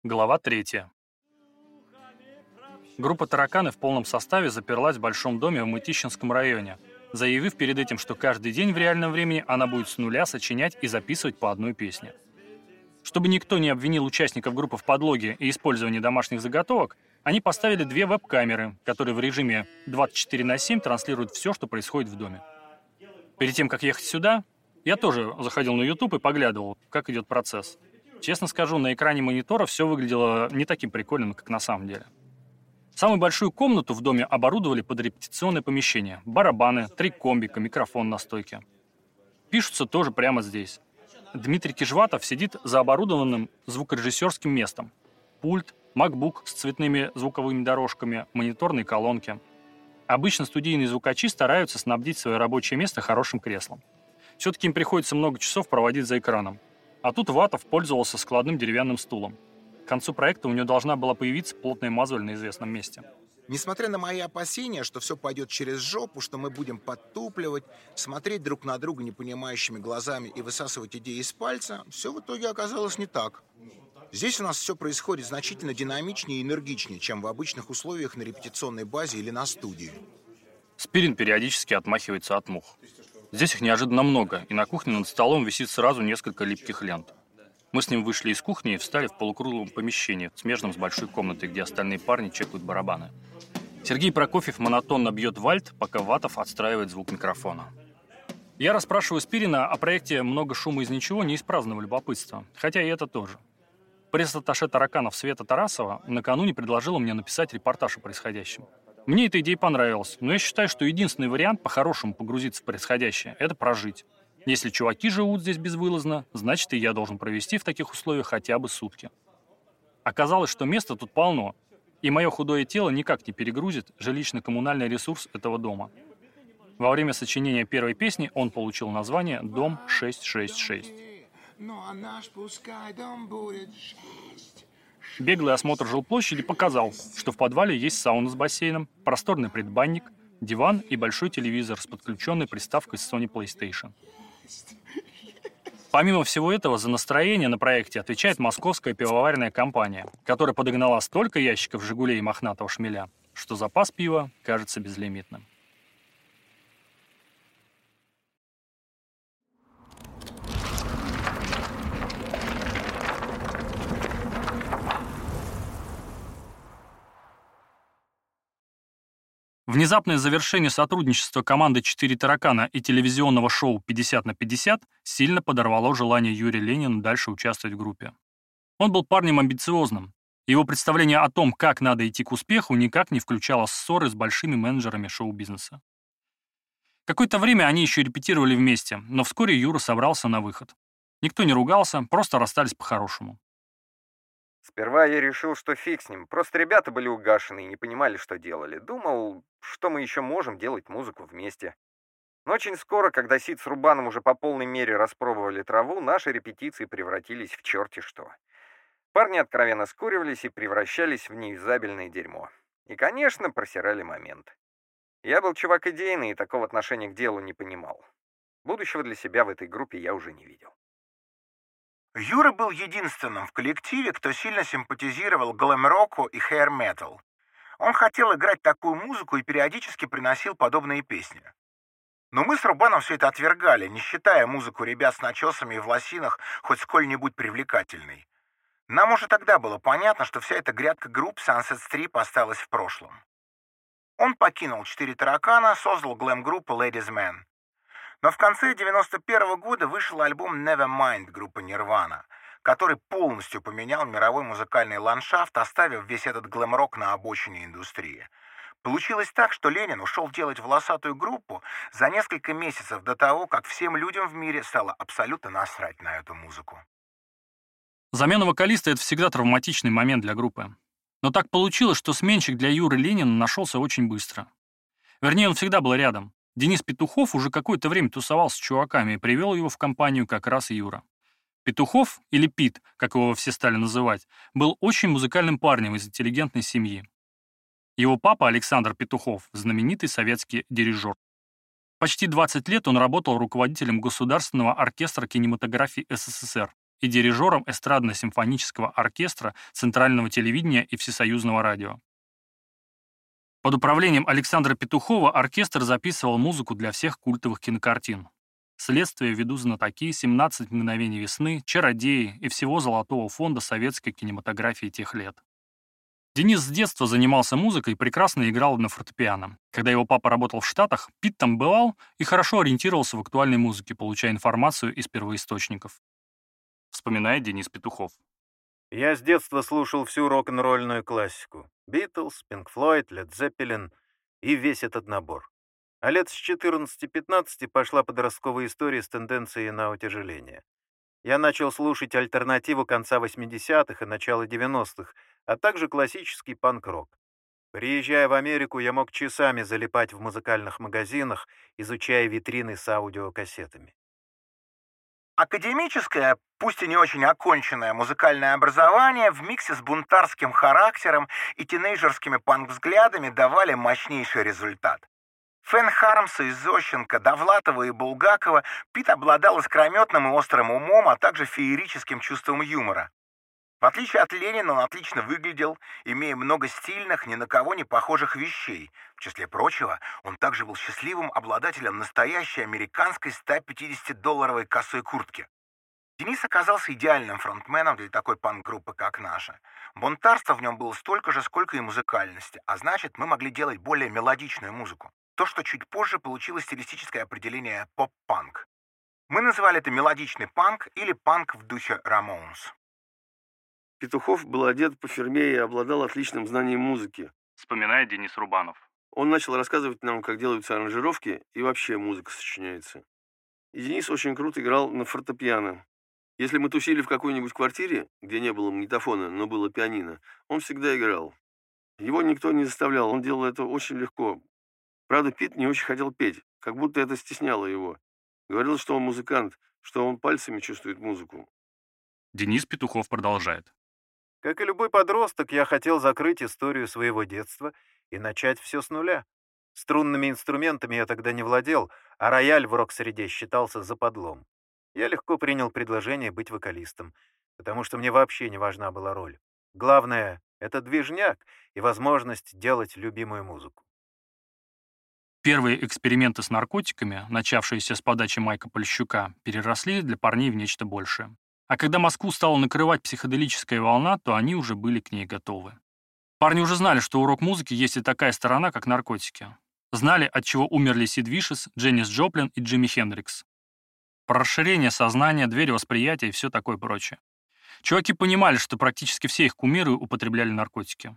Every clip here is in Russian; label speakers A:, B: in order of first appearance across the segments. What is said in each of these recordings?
A: Глава 3. Группа «Тараканы» в полном составе заперлась в большом доме в Мытищинском районе, заявив перед этим, что каждый день в реальном времени она будет с нуля сочинять и записывать по одной песне. Чтобы никто не обвинил участников группы в подлоге и использовании домашних заготовок, они поставили 2 веб-камеры, которые в режиме 24/7 транслируют все, что происходит в доме. Перед тем, как ехать сюда, я тоже заходил на YouTube и поглядывал, как идет процесс. Честно скажу, на экране монитора все выглядело не таким прикольным, как на самом деле. Самую большую комнату в доме оборудовали под репетиционное помещение. Барабаны, 3 комбика, микрофон на стойке. Пишутся тоже прямо здесь. Дмитрий Кижватов сидит за оборудованным звукорежиссерским местом. Пульт, MacBook с цветными звуковыми дорожками, мониторные колонки. Обычно студийные звукачи стараются снабдить свое рабочее место хорошим креслом. Все-таки им приходится много часов проводить за экраном. А тут Ватов пользовался складным деревянным стулом. К концу проекта у него должна была появиться плотная мозоль на известном месте.
B: Несмотря на мои опасения, что все пойдет через жопу, что мы будем подтупливать, смотреть друг на друга непонимающими глазами и высасывать идеи из пальца, все в итоге оказалось не так. Здесь у нас все происходит значительно динамичнее и энергичнее, чем в обычных условиях на репетиционной базе или на студии.
A: Спирин периодически отмахивается от мух. Здесь их неожиданно много, и на кухне над столом висит сразу несколько липких лент. Мы с ним вышли из кухни и встали в полукруглом помещении, смежном с большой комнатой, где остальные парни чекают барабаны. Сергей Прокофьев монотонно бьет вальт, пока Ватов отстраивает звук микрофона. Я расспрашиваю Спирина о проекте «Много шума из ничего» не из праздного любопытства, хотя и это тоже. Пресс-атташе «Тараканов» Света Тарасова накануне предложила мне написать репортаж о происходящем. Мне эта идея понравилась, но я считаю, что единственный вариант по-хорошему погрузиться в происходящее – это прожить. Если чуваки живут здесь безвылазно, значит и я должен провести в таких условиях хотя бы сутки. Оказалось, что места тут полно, и мое худое тело никак не перегрузит жилищно-коммунальный ресурс этого дома. Во время сочинения первой песни он получил название «Дом 666».
B: Ну а наш пускай дом будет 6.
A: Беглый осмотр жилплощади показал, что в подвале есть сауна с бассейном, просторный предбанник, диван и большой телевизор с подключенной приставкой с Sony PlayStation. Помимо всего этого, за настроение на проекте отвечает московская пивоваренная компания, которая подогнала столько ящиков «Жигулей» и мохнатого шмеля, что запас пива кажется безлимитным. Внезапное завершение сотрудничества команды «Четыре таракана» и телевизионного шоу «50/50» сильно подорвало желание Юрия Ленина дальше участвовать в группе. Он был парнем амбициозным. Его представление о том, как надо идти к успеху, никак не включало ссоры с большими менеджерами шоу-бизнеса. Какое-то время они еще репетировали вместе, но вскоре Юра собрался на выход. Никто не ругался, просто расстались по-хорошему.
C: Сперва я решил, что фиг с ним. Просто ребята были угашены и не понимали, что делали. Думал, что мы еще можем делать музыку вместе. Но очень скоро, когда Сид с Рубаном уже по полной мере распробовали траву, наши репетиции превратились в черти что. Парни откровенно скуривались и превращались в неюзабельное дерьмо. И, конечно, просирали момент. Я был чувак идейный и такого отношения к делу не понимал. Будущего для себя в этой группе я уже не видел.
B: Юра был единственным в коллективе, кто сильно симпатизировал глэм-року и хэйр-метал. Он хотел играть такую музыку и периодически приносил подобные песни. Но мы с Рубаном все это отвергали, не считая музыку ребят с начесами и в лосинах хоть сколь-нибудь привлекательной. Нам уже тогда было понятно, что вся эта грядка групп Sunset Strip осталась в прошлом. Он покинул «Четыре таракана», создал глэм-группу Ladies Man. Но в конце 91 года вышел альбом Nevermind группы Nirvana, который полностью поменял мировой музыкальный ландшафт, оставив весь этот глэм-рок на обочине индустрии. Получилось так, что Ленин ушел делать волосатую группу за несколько месяцев до того, как всем людям в мире стало абсолютно насрать на эту музыку.
A: Замена вокалиста — это всегда травматичный момент для группы. Но так получилось, что сменщик для Юры Ленина нашелся очень быстро. Вернее, он всегда был рядом. Денис Петухов уже какое-то время тусовался с чуваками и привел его в компанию как раз Юра. Петухов, или Пит, как его все стали называть, был очень музыкальным парнем из интеллигентной семьи. Его папа Александр Петухов – знаменитый советский дирижер. Почти 20 лет он работал руководителем Государственного оркестра кинематографии СССР и дирижером эстрадно-симфонического оркестра Центрального телевидения и Всесоюзного радио. Под управлением Александра Петухова оркестр записывал музыку для всех культовых кинокартин. «Следствие ведут знатоки», «17 мгновений весны», «Чародеи» и всего золотого фонда советской кинематографии тех лет. Денис с детства занимался музыкой и прекрасно играл на фортепиано. Когда его папа работал в Штатах, Пит там бывал и хорошо ориентировался в актуальной музыке, получая информацию из первоисточников. Вспоминает Денис Петухов.
D: Я с детства слушал всю рок-н-ролльную классику. Битлз, Пинк Флойд, Лед Зеппелин и весь этот набор. А лет с 14-15 пошла подростковая история с тенденцией на утяжеление. Я начал слушать альтернативу конца 80-х и начала 90-х, а также классический панк-рок. Приезжая в Америку, я мог часами залипать в музыкальных магазинах, изучая витрины с аудиокассетами.
B: Академическое, пусть и не очень оконченное музыкальное образование в миксе с бунтарским характером и тинейджерскими панк-взглядами давали мощнейший результат. Фэн Хармса и Зощенко, Довлатова и Булгакова Пит обладал искрометным и острым умом, а также феерическим чувством юмора. В отличие от Ленина, он отлично выглядел, имея много стильных, ни на кого не похожих вещей. В числе прочего, он также был счастливым обладателем настоящей американской 150-долларовой косой куртки. Денис оказался идеальным фронтменом для такой панк-группы, как наша. Бунтарства в нем было столько же, сколько и музыкальности, а значит, мы могли делать более мелодичную музыку. То, что чуть позже получило стилистическое определение поп-панк. Мы называли это мелодичный панк или панк в духе Рамоунс.
E: Петухов был одет по-ферме и обладал отличным знанием музыки.
A: Вспоминает Денис Рубанов.
E: Он начал рассказывать нам, как делаются аранжировки и вообще музыка сочиняется. И Денис очень круто играл на фортепиано. Если мы тусили в какой-нибудь квартире, где не было магнитофона, но было пианино, он всегда играл. Его никто не заставлял, он делал это очень легко. Правда, Пит не очень хотел петь, как будто это стесняло его. Говорил, что он музыкант, что он пальцами чувствует музыку.
A: Денис Петухов продолжает.
D: Как и любой подросток, я хотел закрыть историю своего детства и начать все с нуля. Струнными инструментами я тогда не владел, а рояль в рок-среде считался западлом. Я легко принял предложение быть вокалистом, потому что мне вообще не важна была роль. Главное — это движняк и возможность делать любимую музыку.
A: Первые эксперименты с наркотиками, начавшиеся с подачи Майка Полищука, переросли для парней в нечто большее. А когда Москву стала накрывать психоделическая волна, то они уже были к ней готовы. Парни уже знали, что у рок-музыки есть и такая сторона, как наркотики. Знали, от чего умерли Сид Вишес, Дженнис Джоплин и Джимми Хендрикс. Про расширение сознания, дверь восприятия и все такое прочее. Чуваки понимали, что практически все их кумиры употребляли наркотики.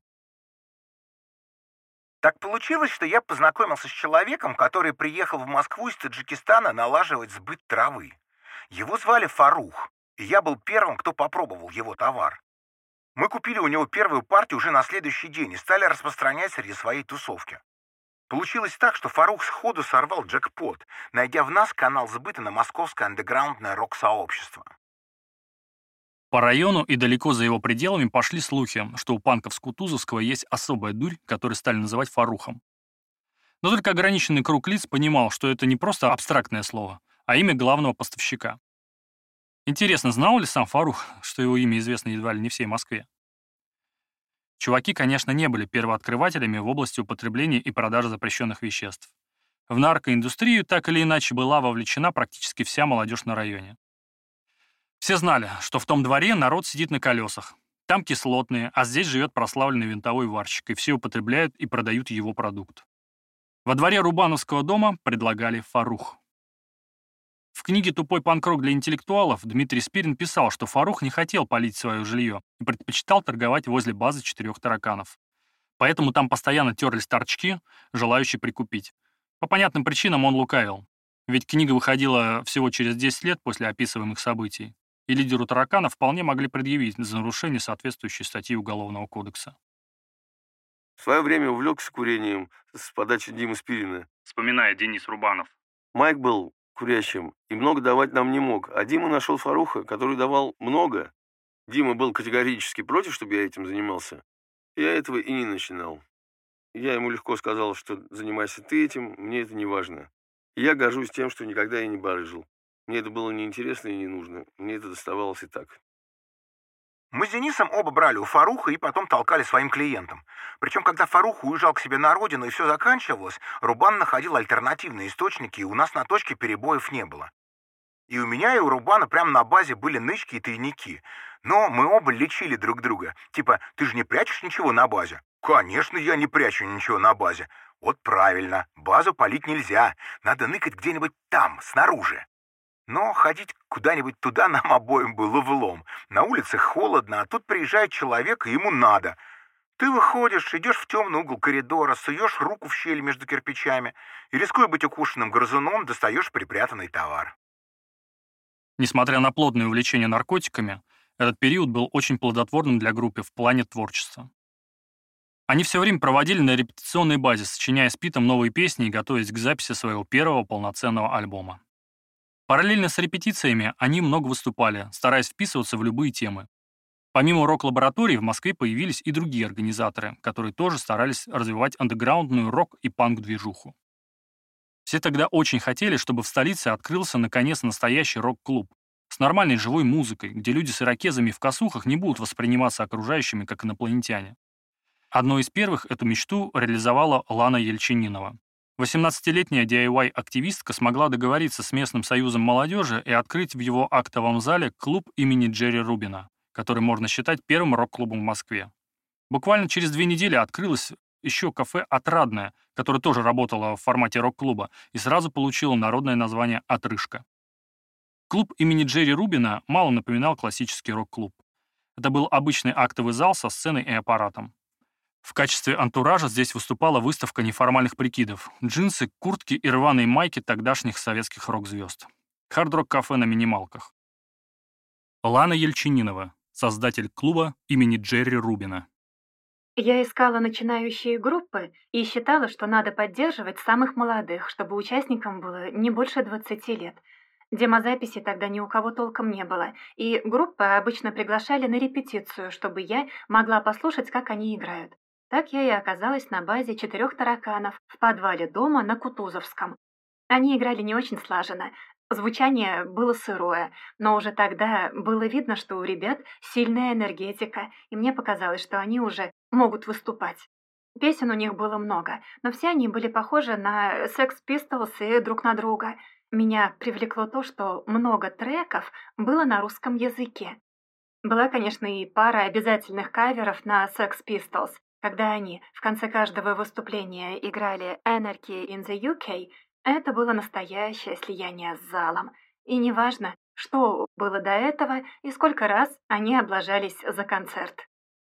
B: Так получилось, что я познакомился с человеком, который приехал в Москву из Таджикистана налаживать сбыт травы. Его звали Фарух, и я был первым, кто попробовал его товар. Мы купили у него первую партию уже на следующий день и стали распространять среди своей тусовки. Получилось так, что Фарух сходу сорвал джекпот, найдя в нас канал сбыта на московское андеграундное рок-сообщество.
A: По району и далеко за его пределами пошли слухи, что у панков с Кутузовского есть особая дурь, которую стали называть Фарухом. Но только ограниченный круг лиц понимал, что это не просто абстрактное слово, а имя главного поставщика. Интересно, знал ли сам Фарух, что его имя известно едва ли не всей Москве? Чуваки, конечно, не были первооткрывателями в области употребления и продажи запрещенных веществ. В наркоиндустрию так или иначе была вовлечена практически вся молодежь на районе. Все знали, что в том дворе народ сидит на колесах. Там кислотные, а здесь живет прославленный винтовой варщик, и все употребляют и продают его продукт. Во дворе Рубановского дома предлагали Фарух. В книге «Тупой панк-рок для интеллектуалов» Дмитрий Спирин писал, что Фарух не хотел палить свое жилье и предпочитал торговать возле базы 4 тараканов. Поэтому там постоянно терлись торчки, желающие прикупить. По понятным причинам он лукавил. Ведь книга выходила всего через 10 лет после описываемых событий, и лидеру тараканов вполне могли предъявить за нарушение соответствующей статьи Уголовного кодекса.
E: В свое время увлекся курением с подачи Димы Спирина.
A: Вспоминает Денис Рубанов.
E: Майк был курящим и много давать нам не мог, а Дима нашел Фаруха, который давал много. Дима был категорически против, чтобы я этим занимался. Я этого и не начинал. Я ему легко сказал, что занимайся ты этим, мне это не важно. Я горжусь тем, что никогда и не барыжил. Мне это было неинтересно и не нужно. Мне это доставалось и так.
B: Мы с Денисом оба брали у Фаруха и потом толкали своим клиентам. Причем, когда Фарух уезжал к себе на родину и все заканчивалось, Рубан находил альтернативные источники, и у нас на точке перебоев не было. И у меня, и у Рубана прямо на базе были нычки и тайники. Но мы оба лечили друг друга. Типа, ты же не прячешь ничего на базе? Конечно, я не прячу ничего на базе. Вот правильно, базу палить нельзя. Надо ныкать где-нибудь там, снаружи. Но ходить куда-нибудь туда нам обоим было влом. На улице холодно, а тут приезжает человек, и ему надо. Ты выходишь, идешь в темный угол коридора, суешь руку в щель между кирпичами и, рискуя быть укушенным грызуном, достаешь припрятанный товар.
A: Несмотря на плотное увлечение наркотиками, этот период был очень плодотворным для группы в плане творчества. Они все время проводили на репетиционной базе, сочиняя с Питом новые песни и готовясь к записи своего первого полноценного альбома. Параллельно с репетициями они много выступали, стараясь вписываться в любые темы. Помимо рок-лабораторий в Москве появились и другие организаторы, которые тоже старались развивать андеграундную рок- и панк-движуху. Все тогда очень хотели, чтобы в столице открылся наконец настоящий рок-клуб с нормальной живой музыкой, где люди с ирокезами в косухах не будут восприниматься окружающими как инопланетяне. Одной из первых эту мечту реализовала Лана Ельчининова. 18-летняя DIY-активистка смогла договориться с местным союзом молодежи и открыть в его актовом зале клуб имени Джерри Рубина, который можно считать первым рок-клубом в Москве. Буквально через 2 недели открылось еще кафе «Отрадное», которое тоже работало в формате рок-клуба и сразу получило народное название «Отрыжка». Клуб имени Джерри Рубина мало напоминал классический рок-клуб. Это был обычный актовый зал со сценой и аппаратом. В качестве антуража здесь выступала выставка неформальных прикидов, джинсы, куртки и рваные майки тогдашних советских рок-звезд. Хард-рок-кафе на минималках. Лана Ельчининова, создатель клуба имени Джерри Рубина.
F: Я искала начинающие группы и считала, что надо поддерживать самых молодых, чтобы участникам было не больше 20 лет. Демозаписи тогда ни у кого толком не было, и группы обычно приглашали на репетицию, чтобы я могла послушать, как они играют. Так я и оказалась на базе 4 тараканов в подвале дома на Кутузовском. Они играли не очень слаженно, звучание было сырое, но уже тогда было видно, что у ребят сильная энергетика, и мне показалось, что они уже могут выступать. Песен у них было много, но все они были похожи на Sex Pistols и друг на друга. Меня привлекло то, что много треков было на русском языке. Была, конечно, и пара обязательных каверов на Sex Pistols. Когда они в конце каждого выступления играли Anarchy in the UK, это было настоящее слияние с залом. И неважно, что было до этого и сколько раз они облажались за концерт.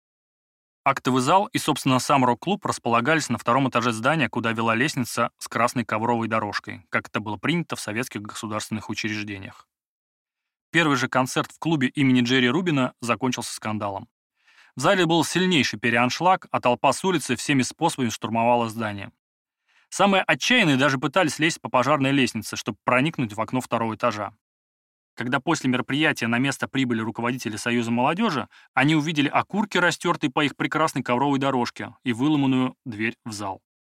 A: Актовый зал и, собственно, сам рок-клуб располагались на 2-м этаже здания, куда вела лестница с красной ковровой дорожкой, как это было принято в советских государственных учреждениях. Первый же концерт в клубе имени Джерри Рубина закончился скандалом. В зале был сильнейший переаншлаг, а толпа с улицы всеми способами штурмовала здание. Самые отчаянные даже пытались лезть по пожарной лестнице, чтобы проникнуть в окно 2-го этажа. Когда после мероприятия на место прибыли руководители Союза молодежи, они увидели окурки, растертые по их прекрасной ковровой дорожке, и выломанную дверь в зал.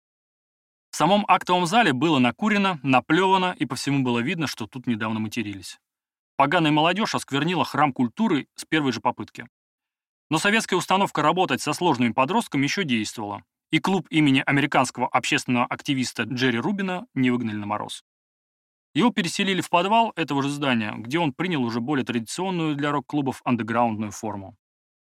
A: В самом актовом зале было накурено, наплевано, и по всему было видно, что тут недавно матерились. Поганая молодежь осквернила храм культуры с первой же попытки. Но советская установка работать со сложными подростками еще действовала, и клуб имени американского общественного активиста Джерри Рубина не выгнали на мороз. Его переселили в подвал этого же здания, где он принял уже более традиционную для рок-клубов андеграундную форму.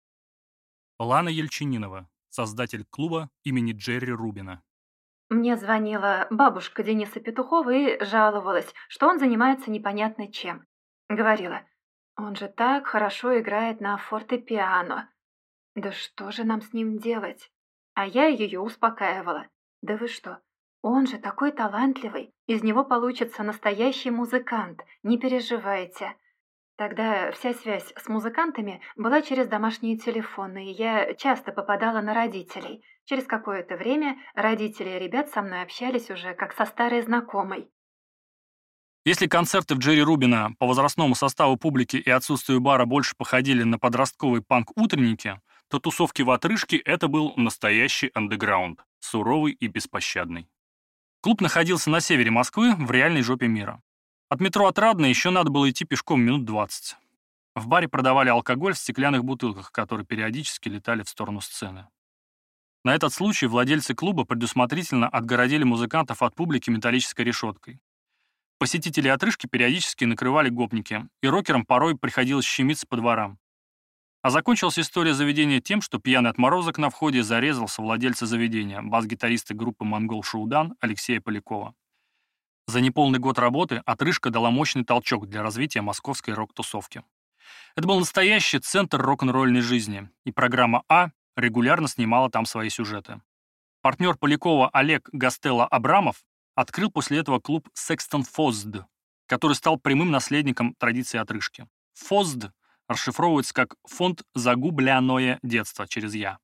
A: Лана Ельчининова, создатель клуба имени Джерри Рубина.
F: Мне звонила бабушка Дениса Петухова и жаловалась, что он занимается непонятно чем. Говорила, он же так хорошо играет на фортепиано. Да что же нам с ним делать? А я ее успокаивала. Да вы что? Он же такой талантливый. Из него получится настоящий музыкант. Не переживайте. Тогда вся связь с музыкантами была через домашние телефоны, и я часто попадала на родителей. Через какое-то время родители ребят со мной общались уже как со старой знакомой.
A: Если концерты в Джерри Рубина по возрастному составу публики и отсутствию бара больше походили на подростковые панк-утренники, то тусовки в отрыжке — это был настоящий андеграунд, суровый и беспощадный. Клуб находился на севере Москвы, в реальной жопе мира. От метро Отрадное еще надо было идти пешком минут 20. В баре продавали алкоголь в стеклянных бутылках, которые периодически летали в сторону сцены. На этот случай владельцы клуба предусмотрительно отгородили музыкантов от публики металлической решеткой. Посетители отрыжки периодически накрывали гопники, и рокерам порой приходилось щемиться по дворам. А закончилась история заведения тем, что пьяный отморозок на входе зарезался владельца заведения, бас-гитариста группы «Монгол Шуудан» Алексея Полякова. За неполный год работы отрыжка дала мощный толчок для развития московской рок-тусовки. Это был настоящий центр рок-н-ролльной жизни, и программа «А» регулярно снимала там свои сюжеты. Партнер Полякова Олег Гастелло-Абрамов открыл после этого клуб «Sexton Fosd», который стал прямым наследником традиции отрыжки. «Фозд» расшифровывается как «фонд загубленное детство» через «я».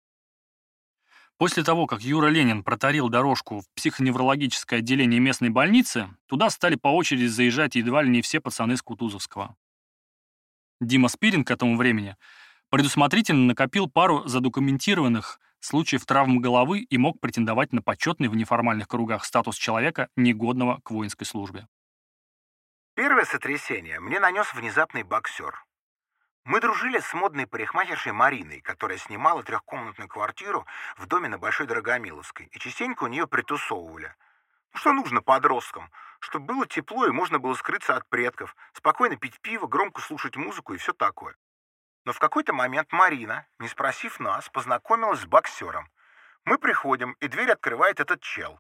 A: После того, как Юра Ленин протарил дорожку в психоневрологическое отделение местной больницы, туда стали по очереди заезжать едва ли не все пацаны с Кутузовского. Дима Спирин к этому времени предусмотрительно накопил пару задокументированных случаев травм головы и мог претендовать на почетный в неформальных кругах статус человека, негодного к воинской службе.
B: Первое сотрясение мне нанес внезапный боксер. Мы дружили с модной парикмахершей Мариной, которая снимала трехкомнатную квартиру в доме на Большой Драгомиловской, и частенько у нее притусовывали. Ну, что нужно подросткам? Чтобы было тепло и можно было скрыться от предков, спокойно пить пиво, громко слушать музыку и все такое. Но в какой-то момент Марина, не спросив нас, познакомилась с боксером. Мы приходим, и дверь открывает этот чел.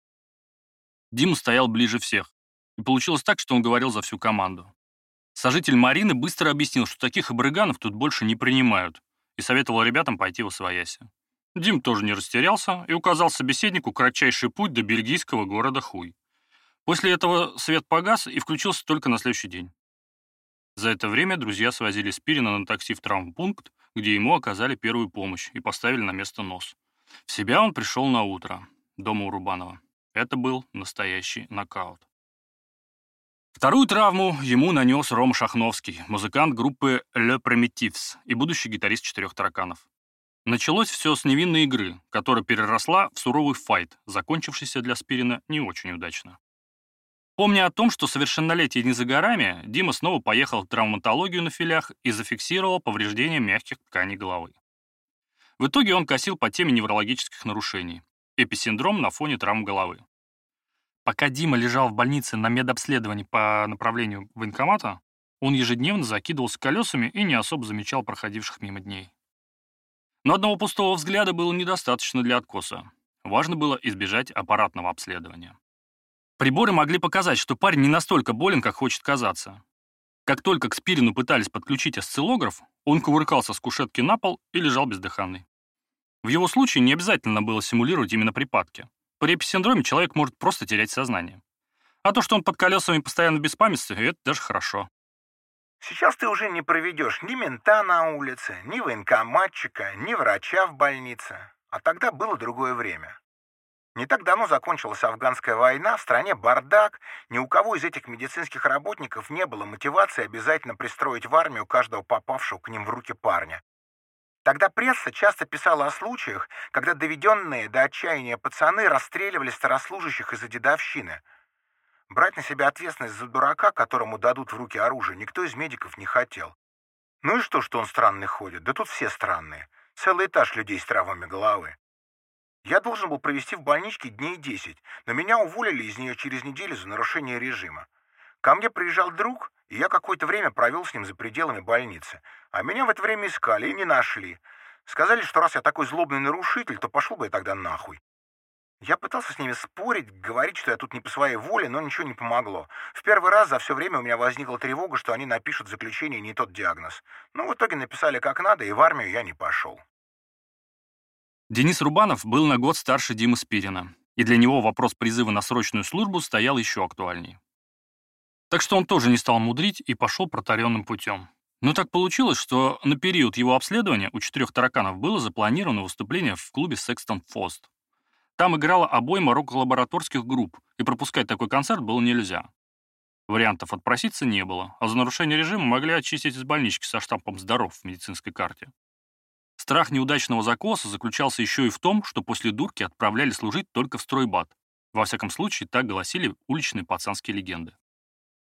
A: Дима стоял ближе всех, и получилось так, что он говорил за всю команду. Сожитель Марины быстро объяснил, что таких обрыганов тут больше не принимают, и советовал ребятам пойти восвояси. Дим тоже не растерялся и указал собеседнику кратчайший путь до бельгийского города Хуй. После этого свет погас и включился только на следующий день. За это время друзья свозили Спирина на такси в травмпункт, где ему оказали первую помощь и поставили на место нос. В себя он пришел на утро, дома у Рубанова. Это был настоящий нокаут. Вторую травму ему нанес Рома Шахновский, музыкант группы Le Primitives и будущий гитарист «Четырех тараканов». Началось все с невинной игры, которая переросла в суровый файт, закончившийся для Спирина не очень удачно. Помня о том, что совершеннолетие не за горами, Дима снова поехал в травматологию на филях и зафиксировал повреждения мягких тканей головы. В итоге он косил по теме неврологических нарушений. Эписиндром на фоне травм головы. Пока Дима лежал в больнице на медобследовании по направлению военкомата, он ежедневно закидывался колесами и не особо замечал проходивших мимо дней. Но одного пустого взгляда было недостаточно для откоса. Важно было избежать аппаратного обследования. Приборы могли показать, что парень не настолько болен, как хочет казаться. Как только к Спирину пытались подключить осциллограф, он кувыркался с кушетки на пол и лежал бездыханный. В его случае не обязательно было симулировать именно припадки. При эписиндроме человек может просто терять сознание. А то, что он под колесами постоянно в беспамятстве, это даже хорошо.
B: Сейчас ты уже не проведешь ни мента на улице, ни военкоматчика, ни врача в больнице. А тогда было другое время. Не так давно закончилась афганская война, в стране бардак, ни у кого из этих медицинских работников не было мотивации обязательно пристроить в армию каждого попавшего к ним в руки парня. Тогда пресса часто писала о случаях, когда доведенные до отчаяния пацаны расстреливали старослужащих из-за дедовщины. Брать на себя ответственность за дурака, которому дадут в руки оружие, никто из медиков не хотел. Ну и что он странный ходит? Да тут все странные. Целый этаж людей с травмами головы. Я должен был провести в больничке дней 10, но меня уволили из нее через неделю за нарушение режима. Ко мне приезжал друг, и я какое-то время провел с ним за пределами больницы. А меня в это время искали и не нашли. Сказали, что раз я такой злобный нарушитель, то пошел бы я тогда нахуй. Я пытался с ними спорить, говорить, что я тут не по своей воле, но ничего не помогло. В первый раз за все время у меня возникла тревога, что они напишут в заключении не тот диагноз. Но в итоге написали как надо, и в армию я не пошел.
A: Денис Рубанов был на год старше Димы Спирина, и для него вопрос призыва на срочную службу стоял еще актуальней. Так что он тоже не стал мудрить и пошел протаренным путем. Но так получилось, что на период его обследования у «Четырех тараканов» было запланировано выступление в клубе Sexton Fosd. Там играла обойма рок-лабораторских групп, и пропускать такой концерт было нельзя. Вариантов отпроситься не было, а за нарушение режима могли очистить из больнички со штампом «Здоров» в медицинской карте. Страх неудачного закоса заключался еще и в том, что после дурки отправляли служить только в стройбат. Во всяком случае, так гласили уличные пацанские легенды.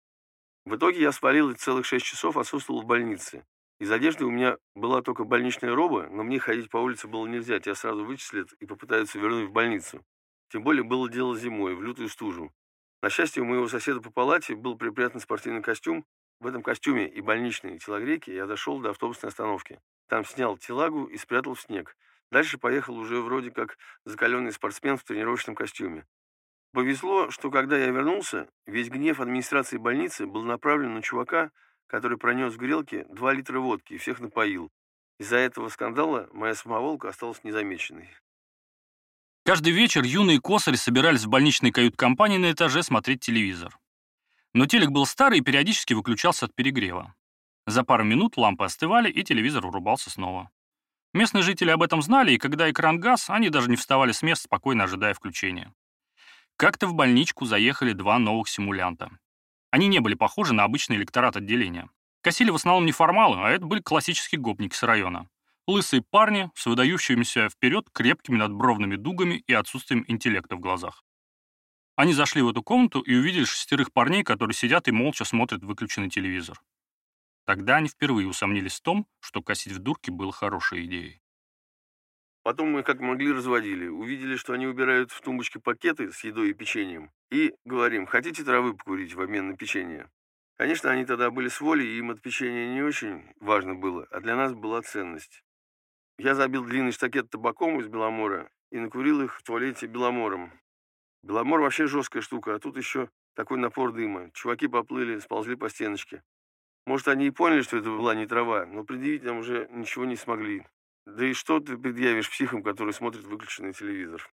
E: В итоге я спалил и целых 6 часов отсутствовал в больнице. Из одежды у меня была только больничная роба, но мне ходить по улице было нельзя, тебя сразу вычислят и попытаются вернуть в больницу. Тем более было дело зимой, в лютую стужу. На счастье, у моего соседа по палате был припрятан спортивный костюм. В этом костюме и больничной телогрейке я дошел до автобусной остановки. Там снял телагу и спрятал в снег. Дальше поехал уже вроде как закаленный спортсмен в тренировочном костюме. Повезло, что когда я вернулся, весь гнев администрации больницы был направлен на чувака, который пронес в грелке 2 литра водки и всех напоил. Из-за этого скандала моя самоволка осталась незамеченной.
A: Каждый вечер юные косари собирались в больничной кают-компании на этаже смотреть телевизор. Но телек был старый и периодически выключался от перегрева. За пару минут лампы остывали, и телевизор врубался снова. Местные жители об этом знали, и когда экран гас, они даже не вставали с мест, спокойно ожидая включения. Как-то в больничку заехали 2 новых симулянта. Они не были похожи на обычный электорат отделения. Косили в основном неформалы, а это были классические гопники с района. Лысые парни с выдающимися вперед крепкими надбровными дугами и отсутствием интеллекта в глазах. Они зашли в эту комнату и увидели 6 парней, которые сидят и молча смотрят выключенный телевизор. Тогда они впервые усомнились в том, что косить в дурке было хорошей идеей.
E: Потом мы как могли разводили. Увидели, что они убирают в тумбочке пакеты с едой и печеньем. И говорим, хотите травы покурить в обмен на печенье? Конечно, они тогда были с волей, и им от печенья не очень важно было, а для нас была ценность. Я забил длинный штакет табаком из Беломора и накурил их в туалете Беломором. Беломор вообще жесткая штука, а тут еще такой напор дыма. Чуваки поплыли, сползли по стеночке. Может, они и поняли, что это была не трава, но предъявить нам уже ничего не смогли. Да и что ты предъявишь психам, которые смотрят выключенный телевизор?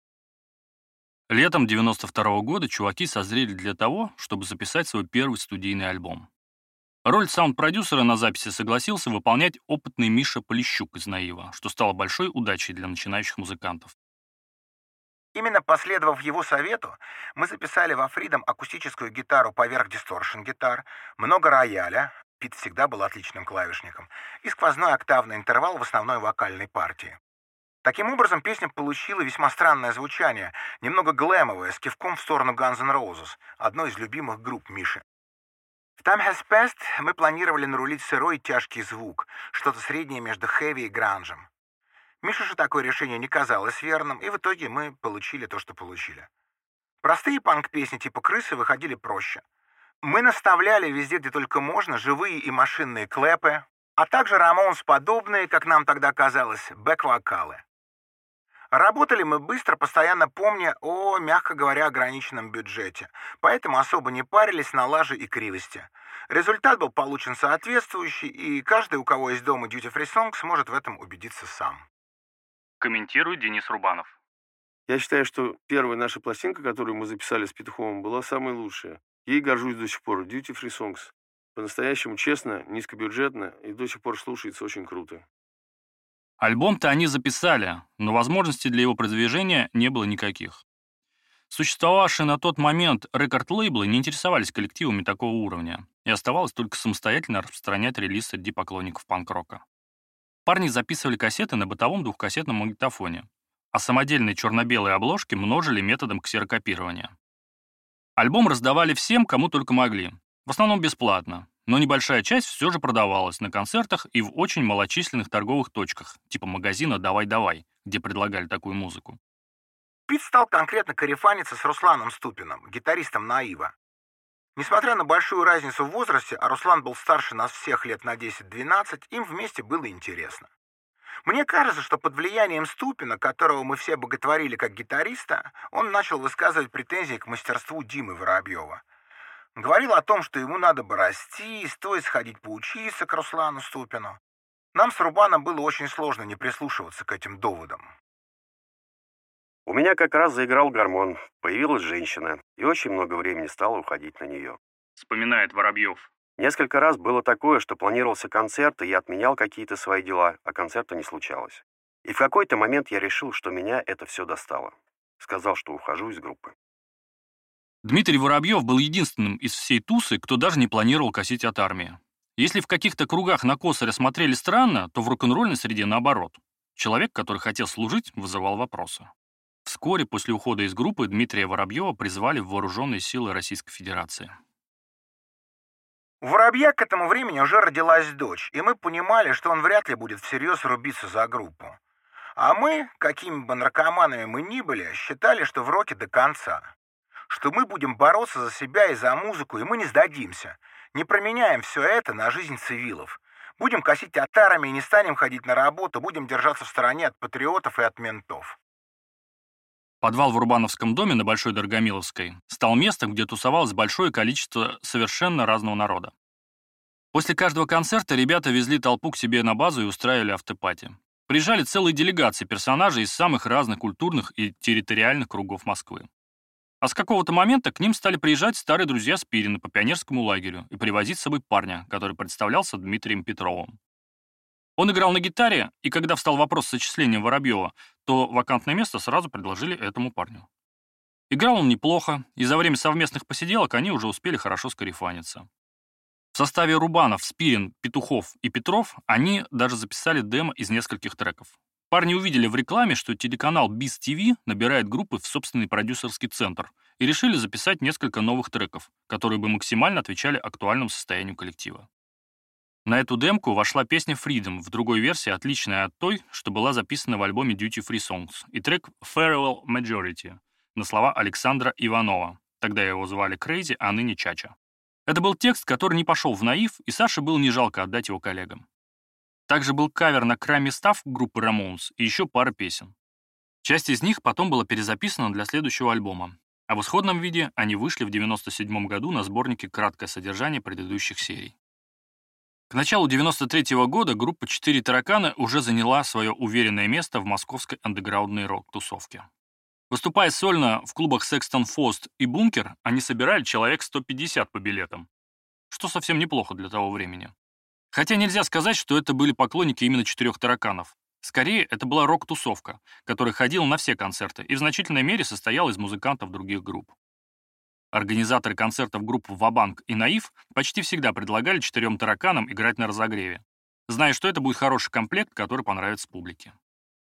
A: Летом 92 года чуваки созрели для того, чтобы записать свой первый студийный альбом. Роль саунд-продюсера на записи согласился выполнять опытный Миша Полищук из Наива, что стало большой удачей для начинающих музыкантов.
B: Именно последовав его совету, мы записали во Freedom акустическую гитару поверх дисторшн-гитар, много рояля, Пит всегда был отличным клавишником, и сквозной октавный интервал в основной вокальной партии. Таким образом, песня получила весьма странное звучание, немного глэмовое, с кивком в сторону Guns N' Roses, одной из любимых групп Миши. В Time Has Passed мы планировали нарулить сырой тяжкий звук, что-то среднее между хэви и гранжем. Мише же такое решение не казалось верным, и в итоге мы получили то, что получили. Простые панк-песни типа «Крысы» выходили проще. Мы наставляли везде, где только можно, живые и машинные клэпы, а также Рамонс подобные, как нам тогда казалось, бэк-вокалы. Работали мы быстро, постоянно помня о, мягко говоря, ограниченном бюджете, поэтому особо не парились на лаже и кривости. Результат был получен соответствующий, и каждый, у кого есть дома Duty Free Songs, сможет в этом убедиться сам.
A: Комментирует Денис Рубанов.
E: Я считаю, что первая наша пластинка, которую мы записали с Петуховым, была самая лучшая. Ей горжусь до сих пор. Duty Free Songs. По-настоящему честно, низкобюджетно и до сих пор слушается очень круто.
A: Альбом-то они записали, но возможностей для его продвижения не было никаких. Существовавшие на тот момент рекорд-лейблы не интересовались коллективами такого уровня, и оставалось только самостоятельно распространять релиз среди поклонников панк-рока. Парни записывали кассеты на бытовом двухкассетном магнитофоне, а самодельные черно-белые обложки множили методом ксерокопирования. Альбом раздавали всем, кому только могли, в основном бесплатно, но небольшая часть все же продавалась на концертах и в очень малочисленных торговых точках, типа магазина «Давай-давай», где предлагали такую музыку.
B: Пит стал конкретно корефаниться с Русланом Ступиным, гитаристом Наива. Несмотря на большую разницу в возрасте, а Руслан был старше нас всех лет на 10-12, им вместе было интересно. Мне кажется, что под влиянием Ступина, которого мы все боготворили как гитариста, он начал высказывать претензии к мастерству Димы Воробьева. Говорил о том, что ему надо бы расти, стоит сходить поучиться к Руслану Ступину. Нам с Рубаном было очень сложно не прислушиваться к этим доводам.
G: У меня как раз заиграл гормон, появилась женщина, и очень много времени стало уходить на нее.
A: Вспоминает Воробьев.
G: Несколько раз было такое, что планировался концерт, и я отменял какие-то свои дела, а концерта не случалось. И в какой-то момент я решил, что меня это все достало. Сказал, что ухожу из группы.
A: Дмитрий Воробьев был единственным из всей тусы, кто даже не планировал косить от армии. Если в каких-то кругах на косаря смотрели странно, то в рок-н-ролльной среде наоборот. Человек, который хотел служить, вызывал вопросы. Вскоре после ухода из группы Дмитрия Воробьева призвали в Вооруженные силы Российской Федерации.
B: У Воробья к этому времени уже родилась дочь, и мы понимали, что он вряд ли будет всерьез рубиться за группу. А мы, какими бы наркоманами мы ни были, считали, что в роке до конца. Что мы будем бороться за себя и за музыку, и мы не сдадимся. Не променяем все это на жизнь цивилов. Будем косить отарами и не станем ходить на работу, будем держаться в стороне от патриотов и от ментов.
A: Подвал в Урбановском доме на Большой Дорогомиловской стал местом, где тусовалось большое количество совершенно разного народа. После каждого концерта ребята везли толпу к себе на базу и устраивали автопати. Приезжали целые делегации персонажей из самых разных культурных и территориальных кругов Москвы. А с какого-то момента к ним стали приезжать старые друзья Спирина по пионерскому лагерю и привозить с собой парня, который представлялся Дмитрием Петровым. Он играл на гитаре, и когда встал вопрос с отчислением Воробьева, то вакантное место сразу предложили этому парню. Играл он неплохо, и за время совместных посиделок они уже успели хорошо скарифаниться. В составе Рубанов, Спирин, Петухов и Петров они даже записали демо из нескольких треков. Парни увидели в рекламе, что телеканал Biz TV набирает группы в собственный продюсерский центр и решили записать несколько новых треков, которые бы максимально отвечали актуальному состоянию коллектива. На эту демку вошла песня Freedom в другой версии, отличная от той, что была записана в альбоме Duty Free Songs, и трек Farewell Majority на слова Александра Иванова. Тогда его звали Crazy, а ныне Чача. Это был текст, который не пошел в наив, и Саше было не жалко отдать его коллегам. Также был кавер на Crummy Stuff группы Ramones и еще пара песен. Часть из них потом была перезаписана для следующего альбома, а в исходном виде они вышли в 1997 году на сборнике «Краткое содержание предыдущих серий». К началу 1993 года группа «Четыре таракана» уже заняла свое уверенное место в московской андеграундной рок-тусовке. Выступая сольно в клубах Sexton Фост и Бункер, они собирали человек 150 по билетам, что совсем неплохо для того времени. Хотя нельзя сказать, что это были поклонники именно «Четырех тараканов». Скорее, это была рок-тусовка, которая ходила на все концерты и в значительной мере состояла из музыкантов других групп. Организаторы концертов групп «Ва-банк» и «Наив» почти всегда предлагали «Четырем тараканам» играть на разогреве, зная, что это будет хороший комплект, который понравится публике.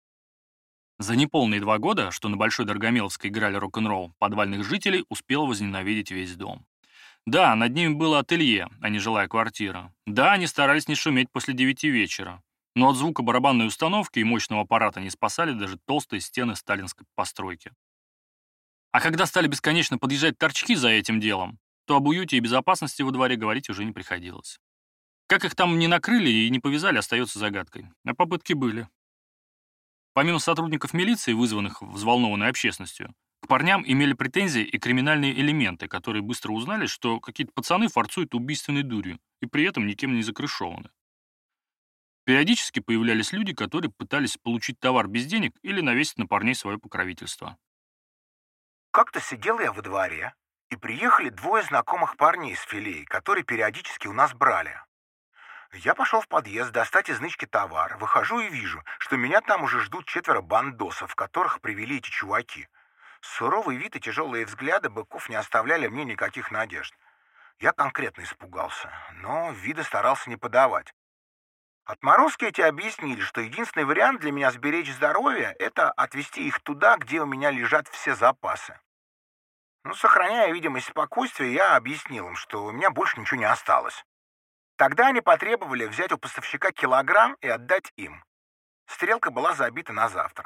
A: За неполные 2 года, что на Большой Дорогомиловской играли рок-н-ролл, подвальных жителей успел возненавидеть весь дом. Да, над ними было ателье, а не жилая квартира. Да, они старались не шуметь после 9 вечера. Но от звука барабанной установки и мощного аппарата не спасали даже толстые стены сталинской постройки. А когда стали бесконечно подъезжать торчки за этим делом, то об уюте и безопасности во дворе говорить уже не приходилось. Как их там не накрыли и не повязали, остается загадкой. А попытки были. Помимо сотрудников милиции, вызванных взволнованной общественностью, к парням имели претензии и криминальные элементы, которые быстро узнали, что какие-то пацаны форцуют убийственной дурью и при этом никем не закрышованы. Периодически появлялись люди, которые пытались получить товар без денег или навесить на парней свое покровительство.
B: Как-то сидел я во дворе, и приехали 2 знакомых парней из филей, которые периодически у нас брали. Я пошел в подъезд достать из нычки товар, выхожу и вижу, что меня там уже ждут 4 бандосов, которых привели эти чуваки. Суровый вид и тяжелые взгляды быков не оставляли мне никаких надежд. Я конкретно испугался, но вида старался не подавать. Отморозки эти объяснили, что единственный вариант для меня сберечь здоровье — это отвезти их туда, где у меня лежат все запасы. Сохраняя видимость спокойствия, я объяснил им, что у меня больше ничего не осталось. Тогда они потребовали взять у поставщика килограмм и отдать им. Стрелка была забита на завтра.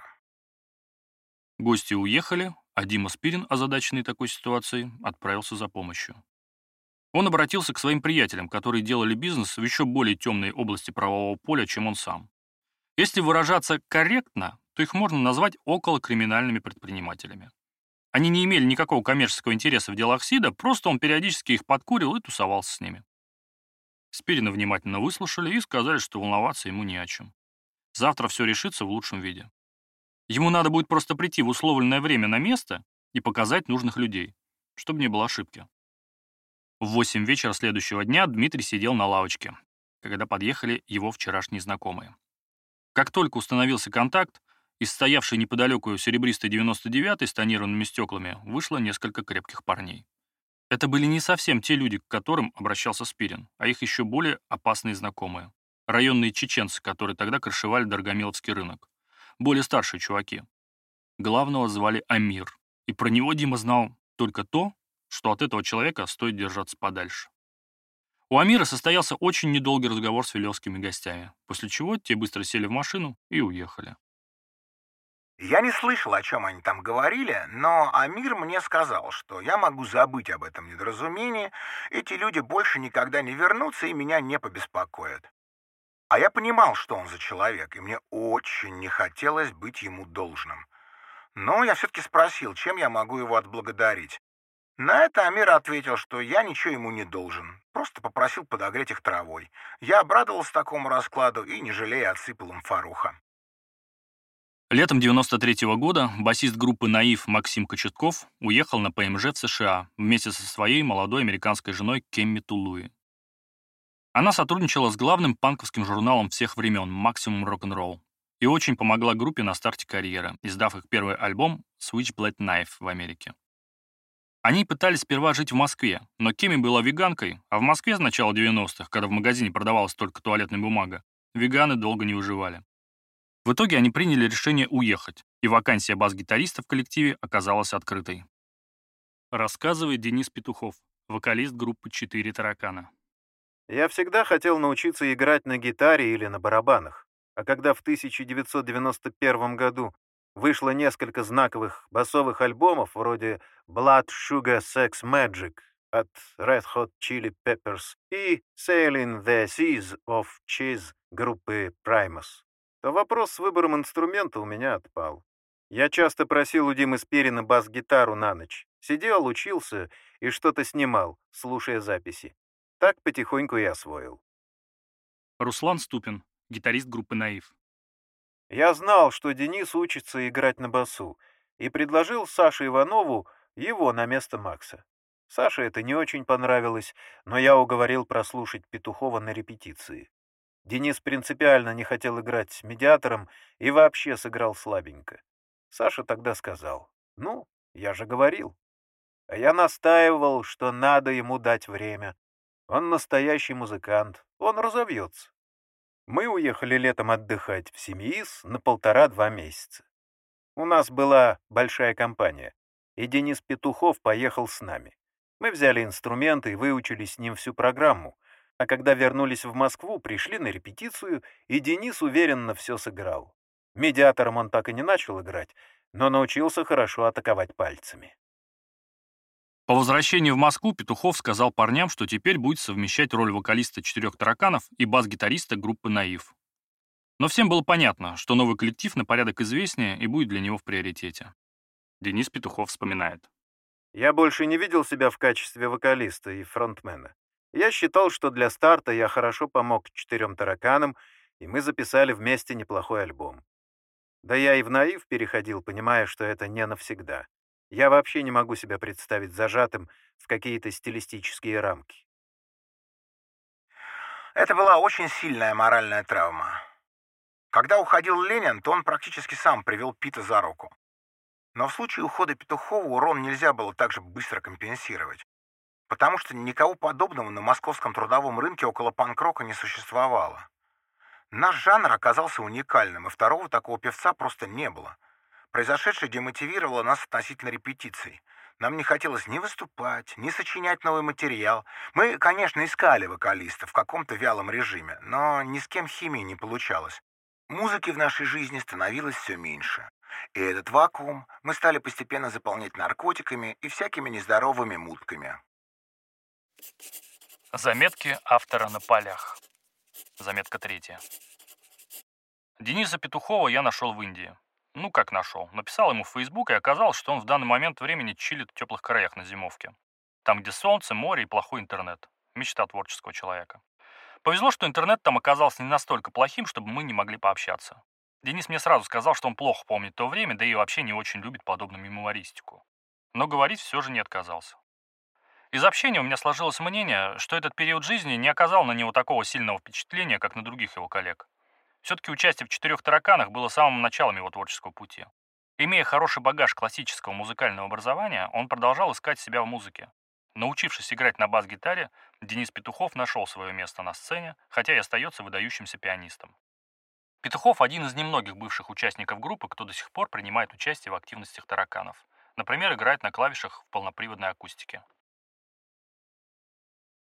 A: Гости уехали, а Дима Спирин, озадаченный такой ситуацией, отправился за помощью. Он обратился к своим приятелям, которые делали бизнес в еще более темной области правового поля, чем он сам. Если выражаться корректно, то их можно назвать околокриминальными предпринимателями. Они не имели никакого коммерческого интереса в делах СИДа, просто он периодически их подкурил и тусовался с ними. Спирина внимательно выслушали и сказали, что волноваться ему не о чем. Завтра все решится в лучшем виде. Ему надо будет просто прийти в условленное время на место и показать нужных людей, чтобы не было ошибки. В 8 вечера следующего дня Дмитрий сидел на лавочке, когда подъехали его вчерашние знакомые. Как только установился контакт, из стоявшей неподалеку серебристой 99-й с тонированными стеклами вышло несколько крепких парней. Это были не совсем те люди, к которым обращался Спирин, а их еще более опасные знакомые. Районные чеченцы, которые тогда крышевали Дорогомиловский рынок. Более старшие чуваки. Главного звали Амир, и про него Дима знал только то, что от этого человека стоит держаться подальше. У Амира состоялся очень недолгий разговор с вилевскими гостями, после чего те быстро сели в машину и уехали.
B: Я не слышал, о чем они там говорили, но Амир мне сказал, что я могу забыть об этом недоразумении, эти люди больше никогда не вернутся и меня не побеспокоят. А я понимал, что он за человек, и мне очень не хотелось быть ему должным. Но я все-таки спросил, чем я могу его отблагодарить. На это Амир ответил, что я ничего ему не должен, просто попросил подогреть их травой. Я обрадовался такому раскладу и, не жалея, отсыпал им фаруха.
A: Летом 93 года басист группы «Наив» Максим Кочетков уехал на ПМЖ в США вместе со своей молодой американской женой Кемми Тулуи. Она сотрудничала с главным панковским журналом всех времен «Максимум рок-н-ролл» и очень помогла группе на старте карьеры, издав их первый альбом «Switchblade Knife» в Америке. Они пытались сперва жить в Москве, но Кемми была веганкой, а в Москве с начала 90-х, когда в магазине продавалась только туалетная бумага, веганы долго не выживали. В итоге они приняли решение уехать, и вакансия бас-гитариста в коллективе оказалась открытой. Рассказывает Денис Петухов, вокалист группы «Четыре таракана».
D: Я всегда хотел научиться играть на гитаре или на барабанах, а когда в 1991 году вышло несколько знаковых басовых альбомов вроде Blood Sugar Sex Magic от Red Hot Chili Peppers и Sailing the Seas of Cheese группы Primus, то вопрос с выбором инструмента у меня отпал. Я часто просил у Димы Сперина бас-гитару на ночь, сидел, учился и что-то снимал, слушая записи. Так потихоньку и освоил.
A: Руслан Ступин, гитарист группы «Наив».
D: Я знал, что Денис учится играть на басу, и предложил Саше Иванову его на место Макса. Саше это не очень понравилось, но я уговорил прослушать Петухова на репетиции. Денис принципиально не хотел играть медиатором и вообще сыграл слабенько. Саша тогда сказал: «Ну, я же говорил». А я настаивал, что надо ему дать время. Он настоящий музыкант, он разовьется. Мы уехали летом отдыхать в Семиис на 1,5-2 месяца. У нас была большая компания, и Денис Петухов поехал с нами. Мы взяли инструменты и выучили с ним всю программу, а когда вернулись в Москву, пришли на репетицию, и Денис уверенно все сыграл. Медиатором он так и не начал играть, но научился хорошо атаковать пальцами.
A: По возвращении в Москву Петухов сказал парням, что теперь будет совмещать роль вокалиста «Четырех тараканов» и бас-гитариста группы «Наив». Но всем было понятно, что новый коллектив на порядок известнее и будет для него в приоритете. Денис Петухов вспоминает.
D: Я больше не видел себя в качестве вокалиста и фронтмена. Я считал, что для старта я хорошо помог «Четырем тараканам», и мы записали вместе неплохой альбом. Да я и в «Наив» переходил, понимая, что это не навсегда. Я вообще не могу себя представить зажатым в какие-то стилистические рамки.
B: Это была очень сильная моральная травма. Когда уходил Ленин, то он практически сам привел Пита за руку. Но в случае ухода Петухова урон нельзя было так же быстро компенсировать, потому что никого подобного на московском трудовом рынке около панк-рока не существовало. Наш жанр оказался уникальным, и второго такого певца просто не было. Произошедшее демотивировало нас относительно репетиций. Нам не хотелось ни выступать, ни сочинять новый материал. Мы, конечно, искали вокалиста в каком-то вялом режиме, но ни с кем химии не получалось. Музыки в нашей жизни становилось все меньше. И этот вакуум мы стали постепенно заполнять наркотиками и всякими нездоровыми мутками.
A: Заметки автора на полях. Заметка 3. Дениса Петухова я нашел в Индии. Ну, как нашел. Написал ему в Facebook, и оказалось, что он в данный момент времени чилит в теплых краях на зимовке. Там, где солнце, море и плохой интернет. Мечта творческого человека. Повезло, что интернет там оказался не настолько плохим, чтобы мы не могли пообщаться. Денис мне сразу сказал, что он плохо помнит то время, да и вообще не очень любит подобную мемуаристику. Но говорить все же не отказался. Из общения у меня сложилось мнение, что этот период жизни не оказал на него такого сильного впечатления, как на других его коллег. Все-таки участие в «Четырех тараканах» было самым началом его творческого пути. Имея хороший багаж классического музыкального образования, он продолжал искать себя в музыке. Научившись играть на бас-гитаре, Денис Петухов нашел свое место на сцене, хотя и остается выдающимся пианистом. Петухов – один из немногих бывших участников группы, кто до сих пор принимает участие в активностях тараканов. Например, играет на клавишах в полноприводной акустике.